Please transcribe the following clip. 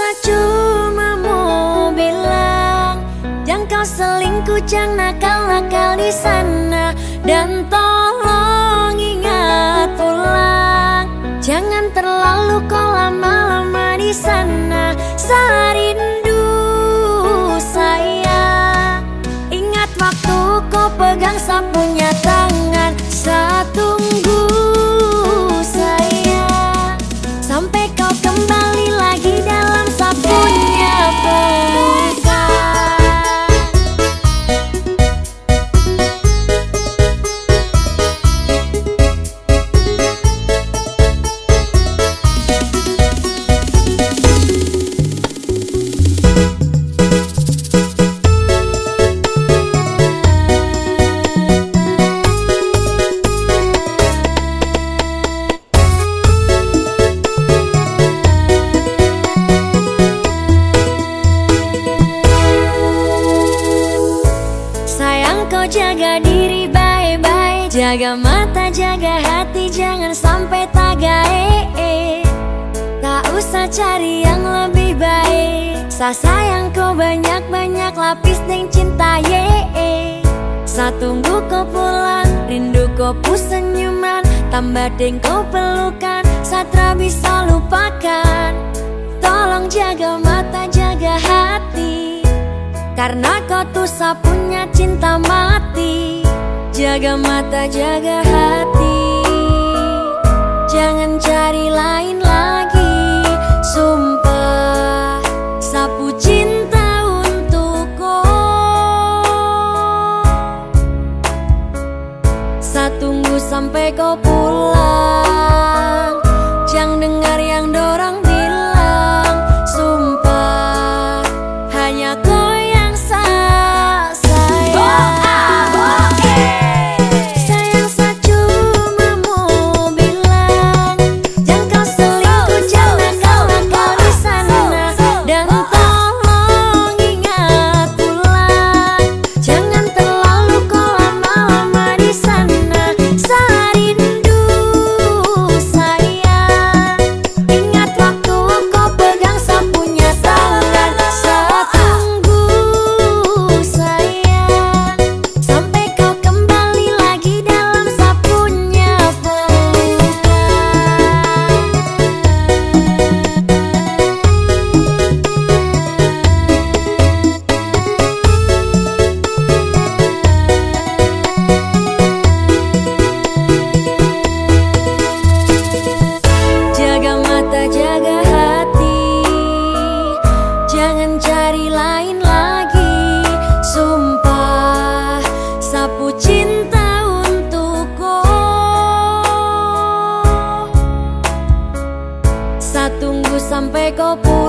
cuma mau bilang, jangan kau selingkuh, jangan nakal-nakal di sana. Dan tolong ingat pulang, jangan terlalu kau lama-lama di sana. Saya rindu sayang, ingat waktu kau pegang sapunya tangan. Saya tunggu sayang, sampai kau kembali lagi dalam sapunya pelukan. Kau jaga diri baik-baik, jaga mata, jaga hati, jangan sampai tagae. Tak usah cari yang lebih baik. Saya sayang kau banyak-banyak lapis deng cinta ye. Saya tunggu kau pulang, rindu kau pu senyuman, tambah deng kau pelukan, saya tak bisa lupakan. Tolong jaga mata, jaga hati, karena kau tuh sapunya cinta mati. Jaga mata, jaga hati, jangan cari lain lagi. Sumpah, sapu cinta untuk kau. Saya tunggu sampai kau pulang, jangan dengar yang dorang bilang. Sumpah, hanya kau yang sayang. Sayang, saya cuma mau bilang, jangan kau selingkuh, jangan nakal-nakal di sana. Dan tolong ingat pulang, jangan terlalu kau lama-lama di sana. Saya rindu sayang, ingat waktu kau pegang sapunya tangan. Saya tunggu sayang, sampai kau kembali lagi dalam sapunya pelukan. Jaga mata, jaga hati, jangan cari lain lagi. Sumpah, sapu cinta untuk kau. Saya tunggu sampai kau pulang.